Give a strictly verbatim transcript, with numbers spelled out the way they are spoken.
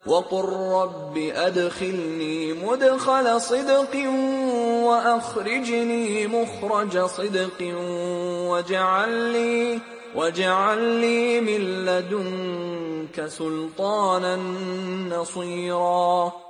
وقل رب أدخلني مدخل صدق وأخرجني مخرج صدق واجعل لي, واجعل لي من لدنك سلطانا نصيرا